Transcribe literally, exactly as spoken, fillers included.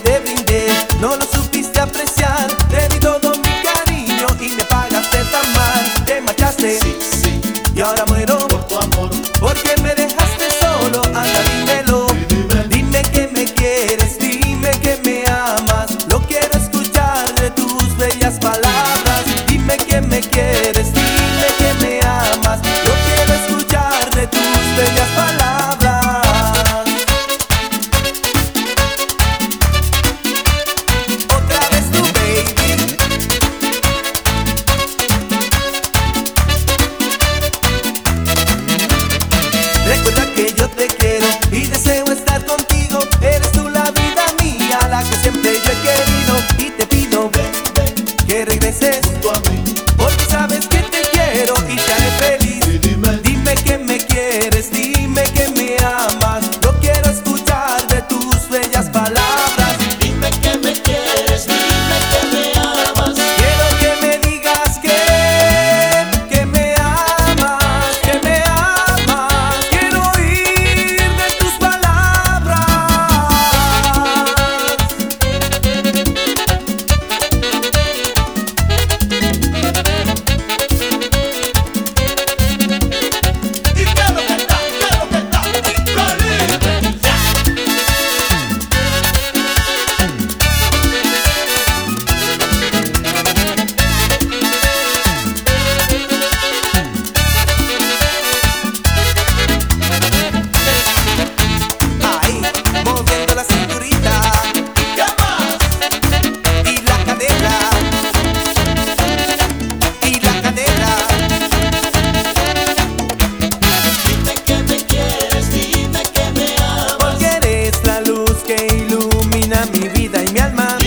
te brindé no lo supiste apreciar. Te di todo mi cariño y me pagaste tan mal. Te marchaste, Sí, sí, y ahora muero por tu amor. porque me dejaste solo. Anda, dímelo, Sí, dime. dime que me quieres, dime que me amas. No quiero escuchar de tus bellas palabras. Dime que me quieres, dime que me amas. No quiero escuchar de tus bellas palabras. Otra vez tu baby. Recuerda que yo te quiero y deseo estar contigo. Eres tú la vida mía, la que siempre yo he querido. Y te pido Ven, ven, que regreses, junto a mí. porque sabes que te quiero y te haré feliz. Sí, dime. Dime que me quieres, dime que me amas. No quiero escuchar de tus bellas palabras. Dime que me quieres, dime que me amas. Quiero que me digas que, que me amas, que me amas. Quiero oír de tus palabras. ¿Y qué es lo que está? ¿Qué es lo que está? Increíble. Ya. Ahí, moviendo la cinturita ¿Qué más? y la cadera, y la cadera. Dime que me quieres, dime que me amas. Porque eres la luz que ilumina mi vida y mi alma.